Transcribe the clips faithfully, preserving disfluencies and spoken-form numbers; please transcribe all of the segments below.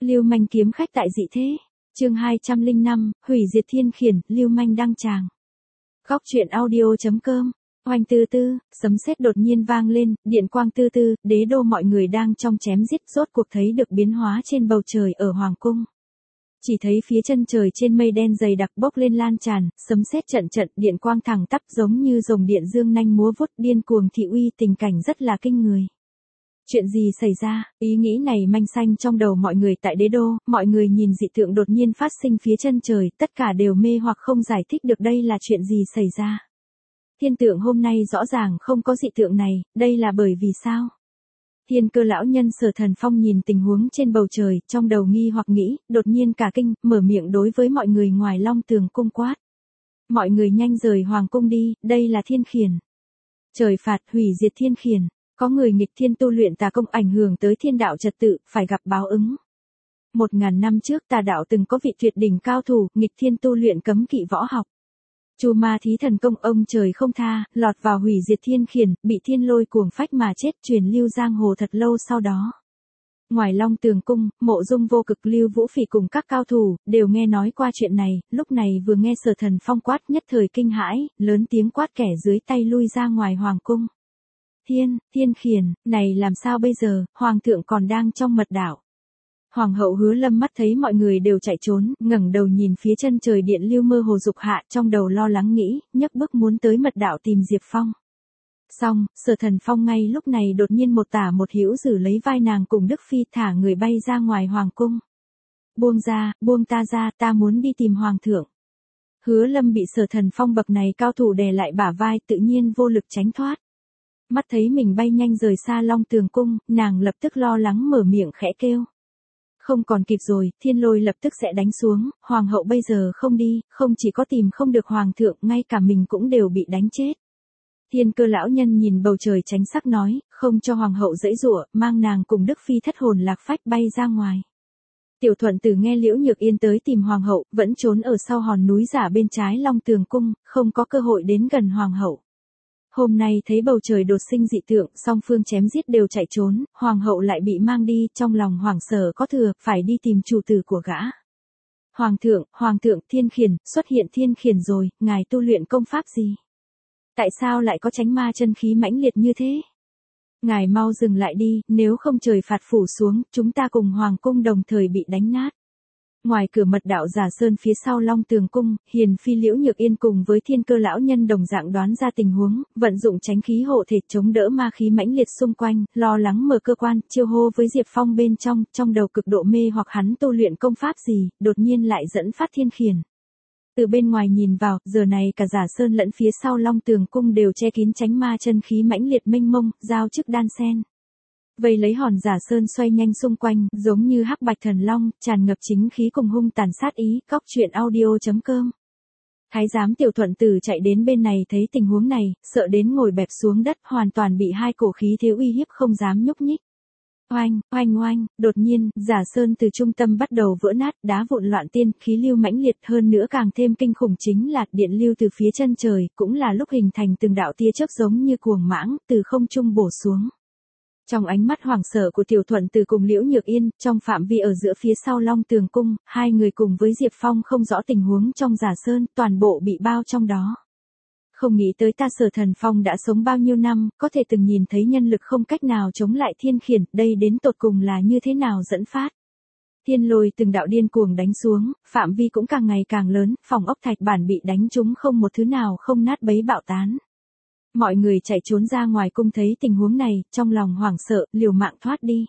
Lưu manh kiếm khách tại dị thế. Chương hai trăm lẻ năm, hủy diệt thiên khiển, lưu manh đăng tràng. Góc truyện audio.com. Oanh tư tư, sấm sét đột nhiên vang lên, điện quang tư tư, đế đô mọi người đang trong chém giết rốt cuộc thấy được biến hóa trên bầu trời ở hoàng cung. Chỉ thấy phía chân trời trên mây đen dày đặc bốc lên lan tràn, sấm sét trận trận, điện quang thẳng tắp giống như rồng điện dương nanh múa vuốt, điên cuồng thị uy, tình cảnh rất là kinh người. Chuyện gì xảy ra? Ý nghĩ này manh xanh trong đầu mọi người tại đế đô, mọi người nhìn dị tượng đột nhiên phát sinh phía chân trời, tất cả đều mê hoặc không giải thích được đây là chuyện gì xảy ra. Thiên tượng hôm nay rõ ràng không có dị tượng này, đây là bởi vì sao? Thiên Cơ lão nhân Sở Thần Phong nhìn tình huống trên bầu trời, trong đầu nghi hoặc nghĩ, đột nhiên cả kinh, mở miệng đối với mọi người ngoài Long Tường cung quát. Mọi người nhanh rời hoàng cung đi, đây là thiên khiển. Trời phạt, hủy diệt thiên khiển. Có người nghịch thiên tu luyện tà công ảnh hưởng tới thiên đạo trật tự, phải gặp báo ứng. Một ngàn năm trước tà đạo từng có vị tuyệt đỉnh cao thủ, nghịch thiên tu luyện cấm kỵ võ học. Chu ma thí thần công ông trời không tha, lọt vào hủy diệt thiên khiển, bị thiên lôi cuồng phách mà chết, truyền lưu giang hồ thật lâu sau đó. Ngoài Long Tường cung, Mộ Dung Vô Cực, Lưu Vũ Phỉ cùng các cao thủ đều nghe nói qua chuyện này, lúc này vừa nghe Sở Thần Phong quát nhất thời kinh hãi, lớn tiếng quát kẻ dưới tay lui ra ngoài hoàng cung. Thiên, thiên khiển, này làm sao bây giờ, hoàng thượng còn đang trong mật đảo. Hoàng hậu Hứa Lâm mắt thấy mọi người đều chạy trốn, ngẩng đầu nhìn phía chân trời điện lưu mơ hồ dục hạ, trong đầu lo lắng nghĩ, nhấc bước muốn tới mật đảo tìm Diệp Phong. Xong, Sở Thần Phong ngay lúc này đột nhiên một tả một hữu giữ lấy vai nàng cùng Đức Phi thả người bay ra ngoài hoàng cung. Buông ra, buông ta ra, ta muốn đi tìm hoàng thượng. Hứa Lâm bị Sở Thần Phong bậc này cao thủ đè lại bả vai, tự nhiên vô lực tránh thoát. Mắt thấy mình bay nhanh rời xa Long Tường cung, nàng lập tức lo lắng mở miệng khẽ kêu. Không còn kịp rồi, thiên lôi lập tức sẽ đánh xuống, hoàng hậu bây giờ không đi, không chỉ có tìm không được hoàng thượng, ngay cả mình cũng đều bị đánh chết. Thiên Cơ lão nhân nhìn bầu trời tránh sắc nói, không cho hoàng hậu dãy dụa, mang nàng cùng Đức Phi thất hồn lạc phách bay ra ngoài. Tiểu Thuận Tử nghe Liễu Nhược Yên tới tìm hoàng hậu, vẫn trốn ở sau hòn núi giả bên trái Long Tường cung, không có cơ hội đến gần hoàng hậu. Hôm nay thấy bầu trời đột sinh dị tượng, song phương chém giết đều chạy trốn, hoàng hậu lại bị mang đi, trong lòng hoảng sợ có thừa, phải đi tìm chủ tử của gã. Hoàng thượng, hoàng thượng, thiên khiển, xuất hiện thiên khiển rồi, ngài tu luyện công pháp gì? Tại sao lại có chánh ma chân khí mãnh liệt như thế? Ngài mau dừng lại đi, nếu không trời phạt phủ xuống, chúng ta cùng hoàng cung đồng thời bị đánh nát. Ngoài cửa mật đạo Giả Sơn phía sau Long Tường cung, Hiền Phi Liễu Nhược Yên cùng với Thiên Cơ lão nhân đồng dạng đoán ra tình huống, vận dụng chánh khí hộ thể chống đỡ ma khí mãnh liệt xung quanh, lo lắng mở cơ quan, chiêu hô với Diệp Phong bên trong, trong đầu cực độ mê hoặc hắn tu luyện công pháp gì, đột nhiên lại dẫn phát thiên khiển. Từ bên ngoài nhìn vào, giờ này cả Giả Sơn lẫn phía sau Long Tường cung đều che kín chánh ma chân khí mãnh liệt mênh mông, giao chức đan sen. Vây lấy hòn Giả Sơn xoay nhanh xung quanh, giống như hắc bạch thần long, tràn ngập chính khí cùng hung tàn sát ý, góc truyện audio.com. Thái giám Tiểu Thuận Tử chạy đến bên này thấy tình huống này, sợ đến ngồi bẹp xuống đất, hoàn toàn bị hai cổ khí thế uy hiếp không dám nhúc nhích. Oanh, oanh oanh, đột nhiên, Giả Sơn từ trung tâm bắt đầu vỡ nát, đá vụn loạn tiên, khí lưu mãnh liệt hơn nữa càng thêm kinh khủng chính là điện lưu từ phía chân trời, cũng là lúc hình thành từng đạo tia chớp giống như cuồng mãng, từ không trung bổ xuống. Trong ánh mắt hoảng sợ của Tiểu Thuận Tử cùng Liễu Nhược Yên, trong phạm vi ở giữa phía sau Long Tường cung, hai người cùng với Diệp Phong không rõ tình huống trong Giả Sơn, toàn bộ bị bao trong đó. Không nghĩ tới ta Sở Thần Phong đã sống bao nhiêu năm, có thể từng nhìn thấy nhân lực không cách nào chống lại thiên khiển, đây đến tột cùng là như thế nào dẫn phát. Thiên lôi từng đạo điên cuồng đánh xuống, phạm vi cũng càng ngày càng lớn, phòng ốc thạch bản bị đánh trúng không một thứ nào không nát bấy bạo tán. Mọi người chạy trốn ra ngoài cung thấy tình huống này, trong lòng hoảng sợ, liều mạng thoát đi.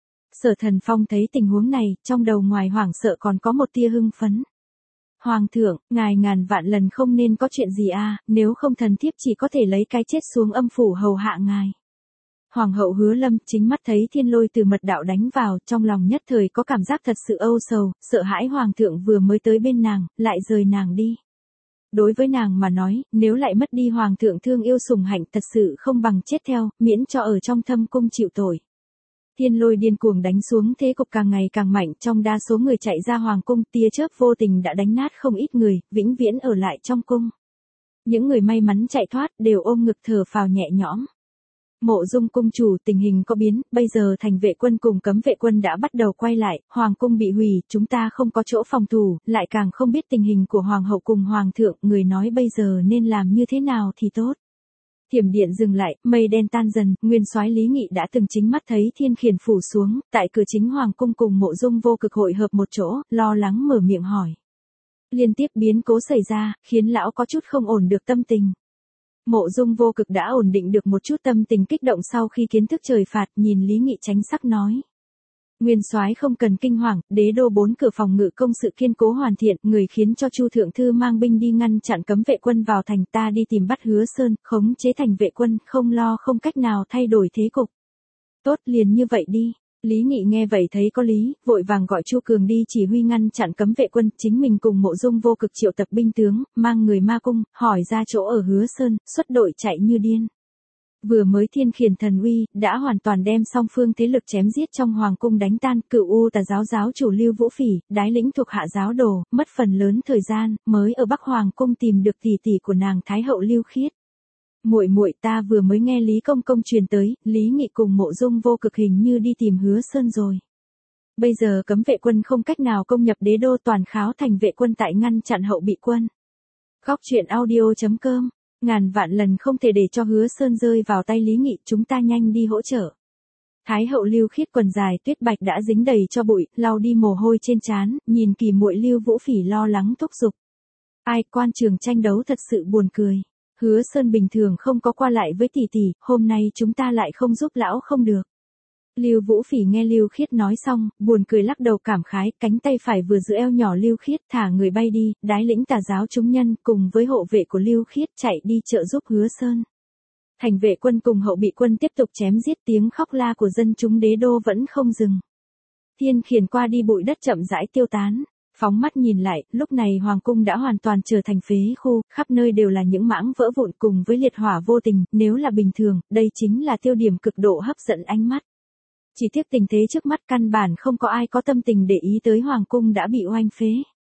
Sở Thần Phong thấy tình huống này, trong đầu ngoài hoảng sợ còn có một tia hưng phấn. Hoàng thượng, ngài ngàn vạn lần không nên có chuyện gì à, nếu không thần thiếp chỉ có thể lấy cái chết xuống âm phủ hầu hạ ngài. Hoàng hậu Hứa Lâm chính mắt thấy thiên lôi từ mật đạo đánh vào, trong lòng nhất thời có cảm giác thật sự âu sầu, sợ hãi hoàng thượng vừa mới tới bên nàng, lại rời nàng đi. Đối với nàng mà nói, nếu lại mất đi hoàng thượng thương yêu sủng hạnh thật sự không bằng chết theo, miễn cho ở trong thâm cung chịu tội. Thiên lôi điên cuồng đánh xuống thế cục càng ngày càng mạnh, trong đa số người chạy ra hoàng cung, tia chớp vô tình đã đánh nát không ít người, vĩnh viễn ở lại trong cung. Những người may mắn chạy thoát đều ôm ngực thở phào nhẹ nhõm. Mộ Dung cung chủ, tình hình có biến, bây giờ thành vệ quân cùng cấm vệ quân đã bắt đầu quay lại, hoàng cung bị hủy, chúng ta không có chỗ phòng thủ, lại càng không biết tình hình của hoàng hậu cùng hoàng thượng, người nói bây giờ nên làm như thế nào thì tốt. Thiểm điện dừng lại, mây đen tan dần, nguyên soái Lý Nghị đã từng chính mắt thấy thiên khiển phủ xuống, tại cửa chính hoàng cung cùng Mộ Dung Vô Cực hội hợp một chỗ, lo lắng mở miệng hỏi. Liên tiếp biến cố xảy ra, khiến lão có chút không ổn được tâm tình. Mộ Dung Vô Cực đã ổn định được một chút tâm tình kích động sau khi kiến thức trời phạt, nhìn Lý Nghị tránh sắc nói. Nguyên soái không cần kinh hoàng, đế đô bốn cửa phòng ngự công sự kiên cố hoàn thiện, người khiến cho Chu thượng thư mang binh đi ngăn chặn cấm vệ quân vào thành, ta đi tìm bắt Hứa Sơn, khống chế thành vệ quân, không lo không cách nào thay đổi thế cục. Tốt, liền như vậy đi. Lý Nghị nghe vậy thấy có lý, vội vàng gọi Chu Cường đi chỉ huy ngăn chặn cấm vệ quân, chính mình cùng Mộ Dung Vô Cực triệu tập binh tướng, mang người ma cung, hỏi ra chỗ ở Hứa Sơn, xuất đội chạy như điên. Vừa mới thiên khiển thần uy, đã hoàn toàn đem song phương thế lực chém giết trong hoàng cung đánh tan, Cựu U Tà giáo giáo chủ Lưu Vũ Phỉ, đái lĩnh thuộc hạ giáo đồ, mất phần lớn thời gian, mới ở Bắc Hoàng cung tìm được tỷ tỷ của nàng Thái hậu Lưu Khiết. Muội muội, ta vừa mới nghe Lý công công truyền tới, Lý Nghị cùng Mộ Dung Vô Cực hình như đi tìm Hứa Sơn rồi. Bây giờ cấm vệ quân không cách nào công nhập đế đô, toàn kháo thành vệ quân tại ngăn chặn hậu bị quân. Góc truyện audio chấm com. Ngàn vạn lần không thể để cho Hứa Sơn rơi vào tay Lý Nghị, chúng ta nhanh đi hỗ trợ. Thái hậu Lưu Khiết quần dài tuyết bạch đã dính đầy cho bụi, lau đi mồ hôi trên trán, nhìn kỳ muội Lưu Vũ Phỉ lo lắng thúc giục. Ai, quan trường tranh đấu thật sự buồn cười. Hứa Sơn bình thường không có qua lại với tỷ tỷ, hôm nay chúng ta lại không giúp lão không được. Lưu Vũ Phỉ nghe Lưu Khiết nói xong, buồn cười lắc đầu cảm khái, cánh tay phải vừa giữ eo nhỏ Lưu Khiết, thả người bay đi, đái lĩnh Tà giáo chúng nhân cùng với hộ vệ của Lưu Khiết chạy đi trợ giúp Hứa Sơn. Thành vệ quân cùng hậu bị quân tiếp tục chém giết, tiếng khóc la của dân chúng đế đô vẫn không dừng. Thiên khiển qua đi, bụi đất chậm rãi tiêu tán. Phóng mắt nhìn lại, lúc này hoàng cung đã hoàn toàn trở thành phế khu, khắp nơi đều là những mảng vỡ vụn cùng với liệt hỏa vô tình, nếu là bình thường, đây chính là tiêu điểm cực độ hấp dẫn ánh mắt. Chỉ tiếc tình thế trước mắt căn bản không có ai có tâm tình để ý tới hoàng cung đã bị oanh phế.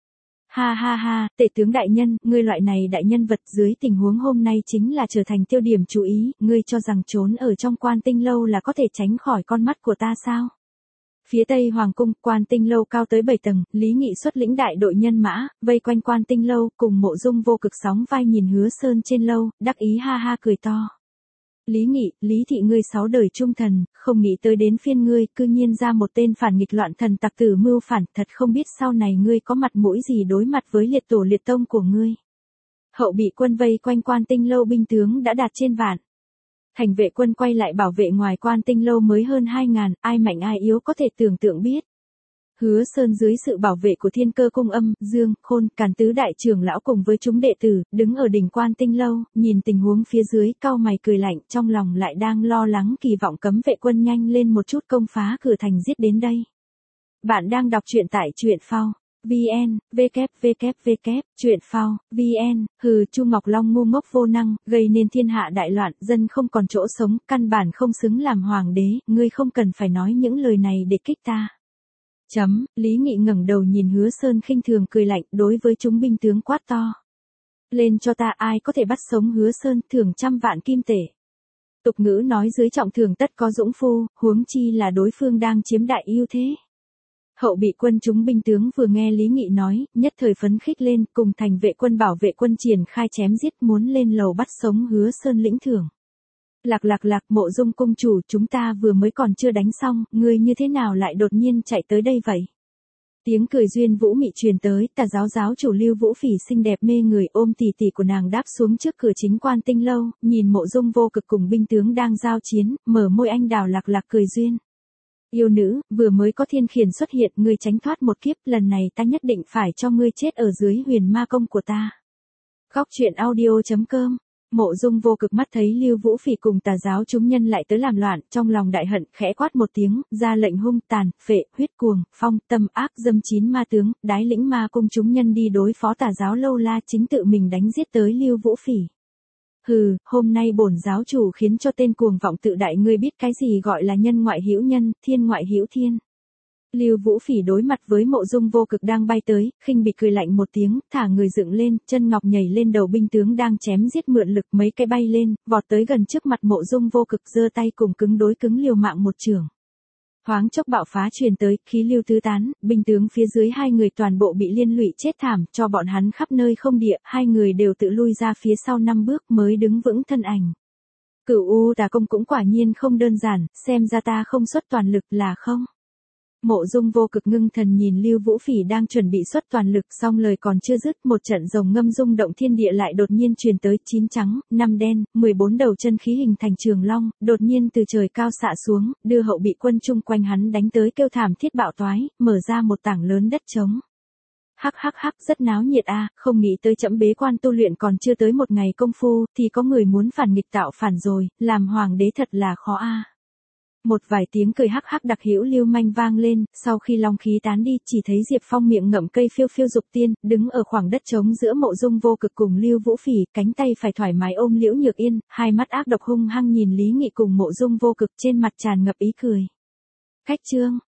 Ha ha ha, tể tướng đại nhân, ngươi loại này đại nhân vật dưới tình huống hôm nay chính là trở thành tiêu điểm chú ý, ngươi cho rằng trốn ở trong Quan Tinh lâu là có thể tránh khỏi con mắt của ta sao? Phía tây hoàng cung, Quan Tinh lâu cao tới bảy tầng, Lý Nghị xuất lĩnh đại đội nhân mã, vây quanh Quan Tinh lâu, cùng Mộ Dung Vô Cực sóng vai nhìn Hứa Sơn trên lâu, đắc ý ha ha cười to. Lý Nghị, Lý thị ngươi sáu đời trung thần, không nghĩ tới đến phiên ngươi, cư nhiên ra một tên phản nghịch loạn thần tặc tử mưu phản, thật không biết sau này ngươi có mặt mũi gì đối mặt với liệt tổ liệt tông của ngươi. Hậu bị quân vây quanh Quan Tinh lâu binh tướng đã đạt trên vạn. Thành vệ quân quay lại bảo vệ ngoài Quan Tinh lâu mới hơn hai ngàn, ai mạnh ai yếu có thể tưởng tượng biết. Hứa Sơn dưới sự bảo vệ của Thiên Cơ Cung Âm, Dương, Khôn, Càn tứ đại trưởng lão cùng với chúng đệ tử, đứng ở đỉnh Quan Tinh lâu, nhìn tình huống phía dưới, cau mày cười lạnh, trong lòng lại đang lo lắng kỳ vọng cấm vệ quân nhanh lên một chút công phá cửa thành giết đến đây. Bạn đang đọc truyện tại truyện phao vn, www, truyện phao vn, hừ, Chu Ngọc Long ngu ngốc vô năng, gây nên thiên hạ đại loạn, dân không còn chỗ sống, căn bản không xứng làm hoàng đế, ngươi không cần phải nói những lời này để kích ta. Chấm, Lý Nghị ngẩng đầu nhìn Hứa Sơn khinh thường cười lạnh, đối với chúng binh tướng quát to. Lên cho ta, ai có thể bắt sống Hứa Sơn, thưởng trăm vạn kim tể. Tục ngữ nói dưới trọng thưởng tất có dũng phu, huống chi là đối phương đang chiếm đại ưu thế. Hậu bị quân chúng binh tướng vừa nghe Lý Nghị nói, nhất thời phấn khích lên, cùng thành vệ quân bảo vệ quân triển khai chém giết, muốn lên lầu bắt sống Hứa Sơn lĩnh thưởng. Lạc lạc lạc, Mộ Dung cung chủ, chúng ta vừa mới còn chưa đánh xong, ngươi như thế nào lại đột nhiên chạy tới đây vậy? Tiếng cười duyên vũ mị truyền tới, Tà giáo giáo chủ Lưu Vũ Phỉ xinh đẹp mê người ôm tỷ tỷ của nàng đáp xuống trước cửa chính Quan Tinh lâu, nhìn Mộ Dung Vô Cực cùng binh tướng đang giao chiến, mở môi anh đào lạc lạc cười duyên. Yêu nữ, vừa mới có thiên khiển xuất hiện, ngươi tránh thoát một kiếp, lần này ta nhất định phải cho ngươi chết ở dưới huyền ma công của ta. Góc truyện audio chấm com. Mộ Dung Vô Cực mắt thấy Lưu Vũ Phỉ cùng Tà giáo chúng nhân lại tới làm loạn, trong lòng đại hận, khẽ quát một tiếng, ra lệnh hung tàn, phệ, huyết cuồng, phong, tâm ác, dâm chín ma tướng, đái lĩnh ma cung chúng nhân đi đối phó Tà giáo lâu la, chính tự mình đánh giết tới Lưu Vũ Phỉ. Hừ, hôm nay bổn giáo chủ khiến cho tên cuồng vọng tự đại ngươi biết cái gì gọi là nhân ngoại hữu nhân, thiên ngoại hữu thiên. Lưu Vũ Phỉ đối mặt với Mộ Dung Vô Cực đang bay tới, khinh bỉ cười lạnh một tiếng, thả người dựng lên, chân ngọc nhảy lên đầu binh tướng đang chém giết mượn lực mấy cái bay lên, vọt tới gần trước mặt Mộ Dung Vô Cực giơ tay cùng cứng đối cứng liều mạng một chưởng. Thoáng chốc bạo phá truyền tới, khí lưu tứ tán, binh tướng phía dưới hai người toàn bộ bị liên lụy chết thảm, cho bọn hắn khắp nơi không địa, hai người đều tự lui ra phía sau năm bước mới đứng vững thân ảnh. Cửu U Tà Công cũng quả nhiên không đơn giản, xem ra ta không xuất toàn lực là không. Mộ Dung Vô Cực ngưng thần nhìn Lưu Vũ Phỉ đang chuẩn bị xuất toàn lực, xong lời còn chưa dứt, một trận rồng ngâm rung động thiên địa lại đột nhiên truyền tới, chín trắng, năm đen, mười bốn đầu chân khí hình thành trường long, đột nhiên từ trời cao xạ xuống, đưa hậu bị quân chung quanh hắn đánh tới kêu thảm thiết bạo toái, mở ra một tảng lớn đất trống. Hắc hắc hắc, rất náo nhiệt a, không nghĩ tới chậm bế quan tu luyện còn chưa tới một ngày công phu, thì có người muốn phản nghịch tạo phản rồi, làm hoàng đế thật là khó a. Một vài tiếng cười hắc hắc đặc hữu lưu manh vang lên, sau khi long khí tán đi, chỉ thấy Diệp Phong miệng ngậm cây phiêu phiêu dục tiên, đứng ở khoảng đất trống giữa Mộ Dung Vô Cực cùng Lưu Vũ Phỉ, cánh tay phải thoải mái ôm Liễu Nhược Yên, hai mắt ác độc hung hăng nhìn Lý Nghị cùng Mộ Dung Vô Cực, trên mặt tràn ngập ý cười. Khách trương,